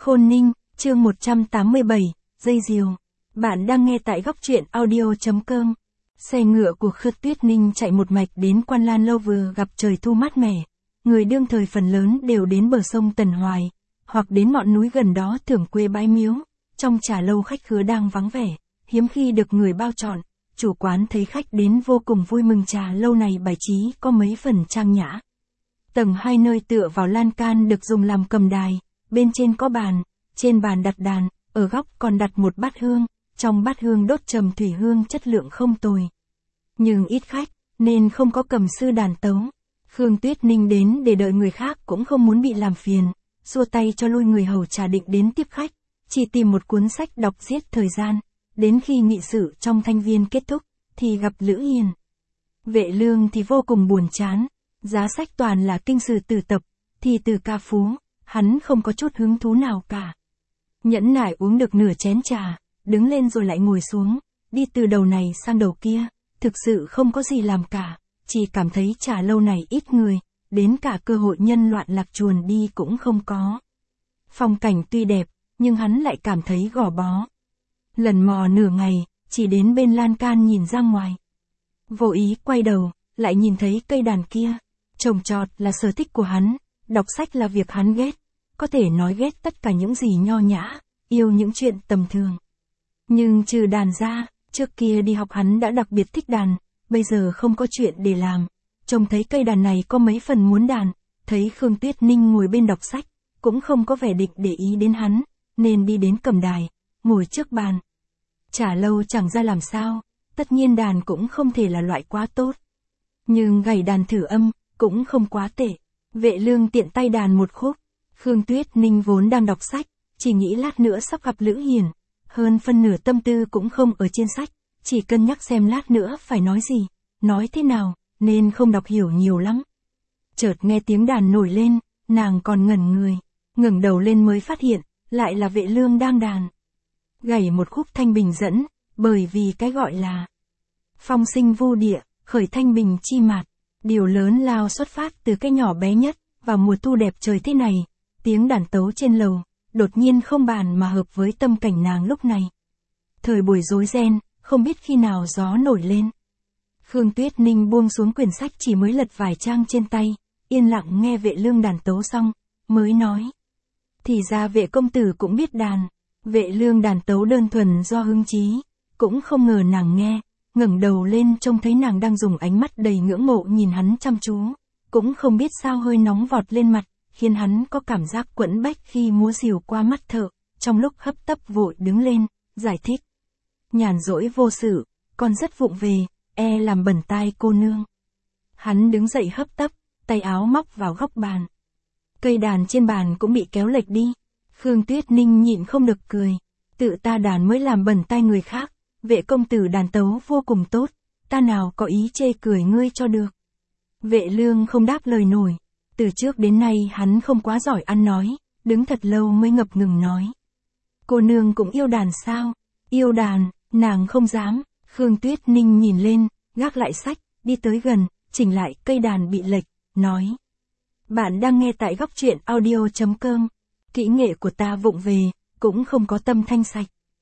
Khôn Ninh, chương 187, dây diều. Bạn đang nghe tại góc truyện audio.com. Xe ngựa của Khước Tuyết Ninh chạy một mạch đến Quan Lan Lâu vừa gặp trời thu mát mẻ. Người đương thời phần lớn đều đến bờ sông Tần Hoài, hoặc đến ngọn núi gần đó thưởng quê bái miếu. Trong trà lâu khách khứa đang vắng vẻ, hiếm khi được người bao trọn. Chủ quán thấy khách đến vô cùng vui mừng, trà lâu này bài trí có mấy phần trang nhã. Tầng 2 nơi tựa vào lan can được dùng làm cầm đài, bên trên có bàn, trên bàn đặt đàn, ở góc còn đặt một bát hương, trong bát hương đốt trầm thủy hương chất lượng không tồi. Nhưng ít khách, nên không có cầm sư đàn tấu. Khương Tuyết Ninh đến để đợi người khác cũng không muốn bị làm phiền, xua tay cho lui người hầu trà định đến tiếp khách, chỉ tìm một cuốn sách đọc giết thời gian, đến khi nghị sự trong Thanh Viên kết thúc, thì gặp Lữ Hiền. Vệ Lương thì vô cùng buồn chán, giá sách toàn là kinh sử tử tập, thì từ ca phú, hắn không có chút hứng thú nào cả. Nhẫn nại uống được nửa chén trà, đứng lên rồi lại ngồi xuống, đi từ đầu này sang đầu kia, thực sự không có gì làm cả, chỉ cảm thấy trà lâu này ít người, đến cả cơ hội nhân loạn lạc chuồn đi cũng không có. Phong cảnh tuy đẹp, nhưng hắn lại cảm thấy gò bó. Lần mò nửa ngày, chỉ đến bên lan can nhìn ra ngoài. Vô ý quay đầu, lại nhìn thấy cây đàn kia. Trồng trọt là sở thích của hắn, đọc sách là việc hắn ghét. Có thể nói ghét tất cả những gì nho nhã, yêu những chuyện tầm thường. Nhưng trừ đàn ra, trước kia đi học hắn đã đặc biệt thích đàn, bây giờ không có chuyện để làm. Trông thấy cây đàn này có mấy phần muốn đàn, thấy Khương Tuyết Ninh ngồi bên đọc sách, cũng không có vẻ định để ý đến hắn, nên đi đến cầm đài, ngồi trước bàn. Chả lâu chẳng ra làm sao, tất nhiên đàn cũng không thể là loại quá tốt. Nhưng gảy đàn thử âm, cũng không quá tệ. Vệ Lương tiện tay đàn một khúc. Khương Tuyết Ninh vốn đang đọc sách, chỉ nghĩ lát nữa sắp gặp Lữ Hiền. Hơn phân nửa tâm tư cũng không ở trên sách, chỉ cân nhắc xem lát nữa phải nói gì, nói thế nào, nên không đọc hiểu nhiều lắm. Chợt nghe tiếng đàn nổi lên, nàng còn ngẩn người, ngẩng đầu lên mới phát hiện, lại là Vệ Lương đang đàn. Gảy một khúc thanh bình dẫn, bởi vì cái gọi là phong sinh vu địa, khởi thanh bình chi mạt. Điều lớn lao xuất phát từ cái nhỏ bé nhất, vào mùa thu đẹp trời thế này, tiếng đàn tấu trên lầu, đột nhiên không bàn mà hợp với tâm cảnh nàng lúc này. Thời buổi rối ren, không biết khi nào gió nổi lên. Khương Tuyết Ninh buông xuống quyển sách chỉ mới lật vài trang trên tay, yên lặng nghe Vệ Lương đàn tấu xong, mới nói. Thì ra Vệ công tử cũng biết đàn. Vệ Lương đàn tấu đơn thuần do hứng chí, cũng không ngờ nàng nghe. Ngẩng đầu lên trông thấy nàng đang dùng ánh mắt đầy ngưỡng mộ nhìn hắn chăm chú, cũng không biết sao hơi nóng vọt lên mặt, khiến hắn có cảm giác quẫn bách khi múa rìu qua mắt thợ, trong lúc hấp tấp vội đứng lên, giải thích. Nhàn rỗi vô sự, con rất vụng về, làm bẩn tai cô nương. Hắn đứng dậy hấp tấp, tay áo móc vào góc bàn. Cây đàn trên bàn cũng bị kéo lệch đi. Khương Tuyết Ninh nhịn không được cười, tự ta đàn mới làm bẩn tai người khác. Vệ công tử đàn tấu vô cùng tốt, ta nào có ý chê cười ngươi cho được. Vệ Lương không đáp lời nổi, từ trước đến nay hắn không quá giỏi ăn nói, đứng thật lâu mới ngập ngừng nói. Cô nương cũng yêu đàn sao? Yêu đàn, nàng không dám. Khương Tuyết Ninh nhìn lên, gác lại sách, đi tới gần, chỉnh lại cây đàn bị lệch, nói. Bạn đang nghe tại góc truyện audio.com, kỹ nghệ của ta vụng về, cũng không có tâm thanh sạch.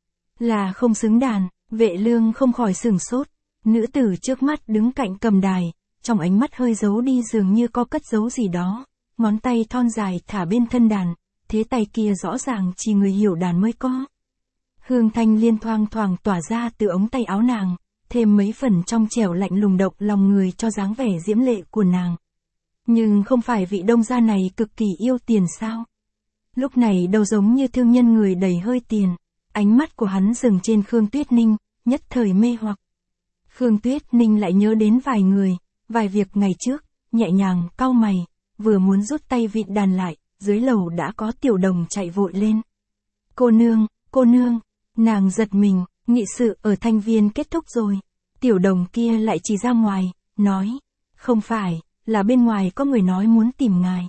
Là không xứng đàn. Vệ Lương không khỏi sửng sốt, nữ tử trước mắt đứng cạnh cầm đài, trong ánh mắt hơi giấu đi dường như có cất giấu gì đó, ngón tay thon dài thả bên thân đàn, thế tay kia rõ ràng chỉ người hiểu đàn mới có. Hương thanh liên thoang thoảng tỏa ra từ ống tay áo nàng, thêm mấy phần trong trẻo lạnh lùng động lòng người cho dáng vẻ diễm lệ của nàng. Nhưng không phải vị đông gia này cực kỳ yêu tiền sao? Lúc này đâu giống như thương nhân người đầy hơi tiền. Ánh mắt của hắn dừng trên Khương Tuyết Ninh, nhất thời mê hoặc. Khương Tuyết Ninh lại nhớ đến vài người, vài việc ngày trước, nhẹ nhàng cau mày, vừa muốn rút tay vịn đàn lại, dưới lầu đã có Tiểu Đồng chạy vội lên. Cô nương, nàng giật mình, nghị sự ở Thanh Viên kết thúc rồi. Tiểu Đồng kia lại chỉ ra ngoài, nói, không phải, là bên ngoài có người nói muốn tìm ngài.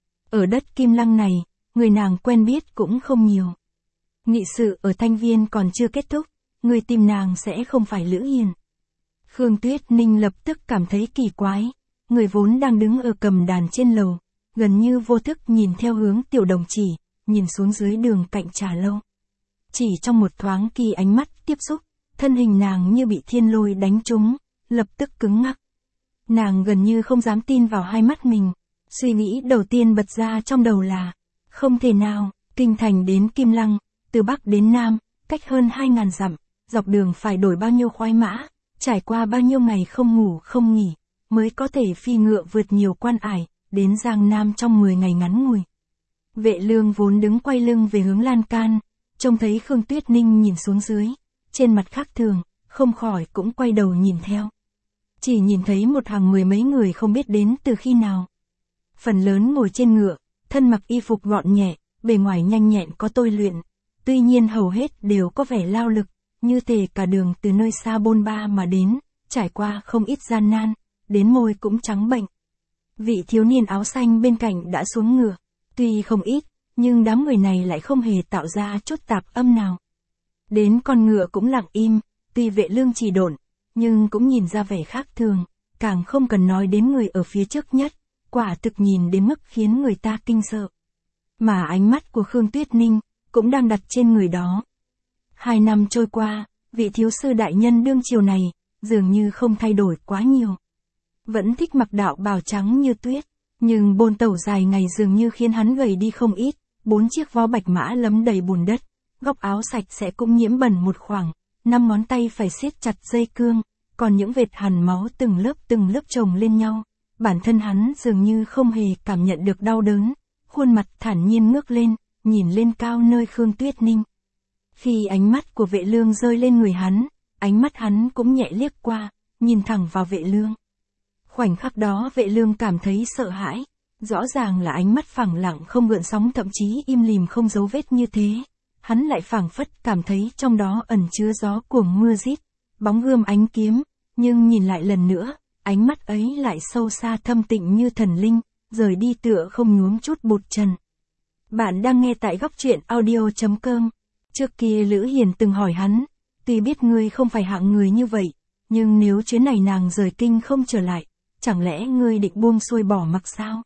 Ở đất Kim Lăng này, người nàng quen biết cũng không nhiều. Nghị sự ở Thanh Viên còn chưa kết thúc, người tìm nàng sẽ không phải Lữ Hiền. Khương Tuyết Ninh lập tức cảm thấy kỳ quái, người vốn đang đứng ở cầm đàn trên lầu, gần như vô thức nhìn theo hướng Tiểu Đồng chỉ, nhìn xuống dưới đường cạnh trà lâu. Chỉ trong một thoáng khi ánh mắt tiếp xúc, thân hình nàng như bị thiên lôi đánh trúng, lập tức cứng ngắc. Nàng gần như không dám tin vào hai mắt mình. Suy nghĩ đầu tiên bật ra trong đầu là, không thể nào, kinh thành đến Kim Lăng, từ Bắc đến Nam, cách hơn 2.000 dặm, dọc đường phải đổi bao nhiêu khoái mã, trải qua bao nhiêu ngày không ngủ không nghỉ, mới có thể phi ngựa vượt nhiều quan ải, đến Giang Nam trong 10 ngày ngắn ngủi. Vệ Lương vốn đứng quay lưng về hướng lan can, trông thấy Khương Tuyết Ninh nhìn xuống dưới, trên mặt khác thường, không khỏi cũng quay đầu nhìn theo. Chỉ nhìn thấy một hàng mười mấy người không biết đến từ khi nào. Phần lớn ngồi trên ngựa, thân mặc y phục gọn nhẹ, bề ngoài nhanh nhẹn có tôi luyện, tuy nhiên hầu hết đều có vẻ lao lực, như thể cả đường từ nơi xa bôn ba mà đến, trải qua không ít gian nan, đến môi cũng trắng bệnh. Vị thiếu niên áo xanh bên cạnh đã xuống ngựa, tuy không ít, nhưng đám người này lại không hề tạo ra chút tạp âm nào. Đến con ngựa cũng lặng im, tuy Vệ Lương chỉ độn, nhưng cũng nhìn ra vẻ khác thường, càng không cần nói đến người ở phía trước nhất, quả thực nhìn đến mức khiến người ta kinh sợ. Mà ánh mắt của Khương Tuyết Ninh cũng đang đặt trên người đó. 2 năm trôi qua, vị thiếu sư đại nhân đương triều này, dường như không thay đổi quá nhiều. Vẫn thích mặc đạo bào trắng như tuyết, nhưng bôn tẩu dài ngày dường như khiến hắn gầy đi không ít, 4 chiếc vó bạch mã lấm đầy bùn đất, góc áo sạch sẽ cũng nhiễm bẩn một khoảng, 5 ngón tay phải siết chặt dây cương, còn những vệt hằn máu từng lớp chồng lên nhau. Bản thân hắn dường như không hề cảm nhận được đau đớn, khuôn mặt thản nhiên ngước lên, nhìn lên cao nơi Khương Tuyết Ninh. Khi ánh mắt của Vệ Lương rơi lên người hắn, ánh mắt hắn cũng nhẹ liếc qua, nhìn thẳng vào Vệ Lương. Khoảnh khắc đó Vệ Lương cảm thấy sợ hãi, rõ ràng là ánh mắt phẳng lặng không gợn sóng, thậm chí im lìm không dấu vết như thế. Hắn lại phảng phất cảm thấy trong đó ẩn chứa gió cuồng mưa rít, bóng gươm ánh kiếm, nhưng nhìn lại lần nữa, ánh mắt ấy lại sâu xa thâm tịnh như thần linh, rời đi tựa không nhuốm chút bụt trần. Bạn đang nghe tại góc truyện audio.com. Trước kia Lữ Hiền từng hỏi hắn, tuy biết ngươi không phải hạng người như vậy, nhưng nếu chuyến này nàng rời kinh không trở lại, chẳng lẽ ngươi định buông xuôi bỏ mặc sao?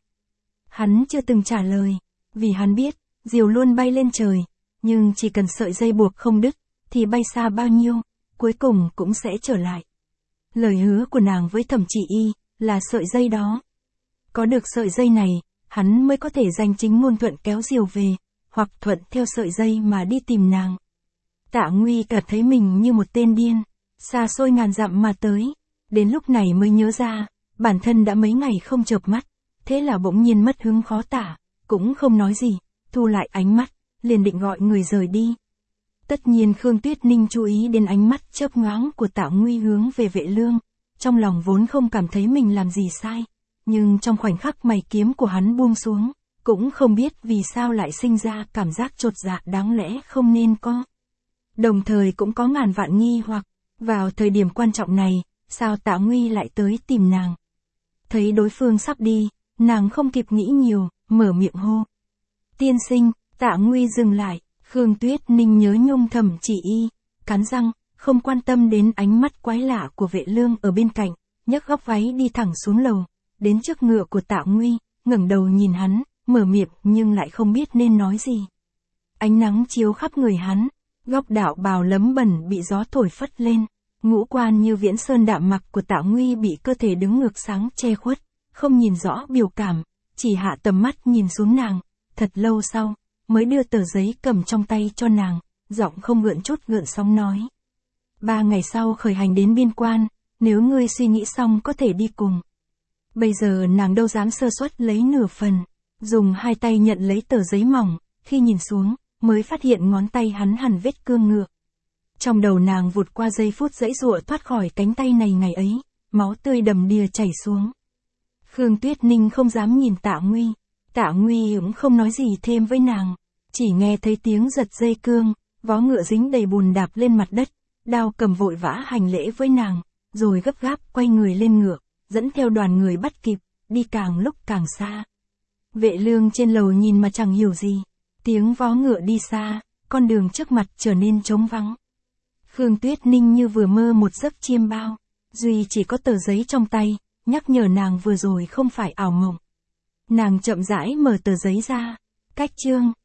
Hắn chưa từng trả lời, vì hắn biết, diều luôn bay lên trời, nhưng chỉ cần sợi dây buộc không đứt, thì bay xa bao nhiêu, cuối cùng cũng sẽ trở lại. Lời hứa của nàng với Thẩm Chỉ Y là sợi dây đó. Có được sợi dây này, hắn mới có thể danh chính ngôn thuận kéo diều về, hoặc thuận theo sợi dây mà đi tìm nàng. Tạ Nguy cảm thấy mình như một tên điên, xa xôi ngàn dặm mà tới, đến lúc này mới nhớ ra, bản thân đã mấy ngày không chợp mắt, thế là bỗng nhiên mất hứng khó tả, cũng không nói gì, thu lại ánh mắt, liền định gọi người rời đi. Tất nhiên Khương Tuyết Ninh chú ý đến ánh mắt chớp nhoáng của Tạ Nguy hướng về Vệ Lương, trong lòng vốn không cảm thấy mình làm gì sai, nhưng trong khoảnh khắc mày kiếm của hắn buông xuống, cũng không biết vì sao lại sinh ra cảm giác chột dạ đáng lẽ không nên có. Đồng thời cũng có ngàn vạn nghi hoặc, vào thời điểm quan trọng này, sao Tạ Nguy lại tới tìm nàng. Thấy đối phương sắp đi, nàng không kịp nghĩ nhiều, mở miệng hô. Tiên sinh. Tạ Nguy dừng lại, Khương Tuyết Ninh nhớ nhung Thẩm Chỉ Y, cắn răng, không quan tâm đến ánh mắt quái lạ của Vệ Lương ở bên cạnh, nhấc góc váy đi thẳng xuống lầu, đến trước ngựa của Tạ Nguy, ngẩng đầu nhìn hắn, mở miệng nhưng lại không biết nên nói gì. Ánh nắng chiếu khắp người hắn, góc đạo bào lấm bẩn bị gió thổi phất lên, ngũ quan như viễn sơn đạm mặc của Tạ Nguy bị cơ thể đứng ngược sáng che khuất, không nhìn rõ biểu cảm, chỉ hạ tầm mắt nhìn xuống nàng, thật lâu sau, mới đưa tờ giấy cầm trong tay cho nàng, giọng không gợn chút gợn sóng nói. 3 ngày sau khởi hành đến biên quan, nếu ngươi suy nghĩ xong có thể đi cùng. Bây giờ nàng đâu dám sơ suất lấy nửa phần, dùng 2 tay nhận lấy tờ giấy mỏng, khi nhìn xuống, mới phát hiện ngón tay hắn hằn vết cương ngựa. Trong đầu nàng vụt qua giây phút giãy giụa thoát khỏi cánh tay này ngày ấy, máu tươi đầm đìa chảy xuống. Khương Tuyết Ninh không dám nhìn Tạ Nguy, Tạ Nguy cũng không nói gì thêm với nàng, chỉ nghe thấy tiếng giật dây cương, vó ngựa dính đầy bùn đạp lên mặt đất, đao cầm vội vã hành lễ với nàng, rồi gấp gáp quay người lên ngựa, dẫn theo đoàn người bắt kịp, đi càng lúc càng xa. Vệ Lương trên lầu nhìn mà chẳng hiểu gì, tiếng vó ngựa đi xa, con đường trước mặt trở nên trống vắng. Khương Tuyết Ninh như vừa mơ một giấc chiêm bao, duy chỉ có tờ giấy trong tay, nhắc nhở nàng vừa rồi không phải ảo mộng. Nàng chậm rãi mở tờ giấy ra, cách chương,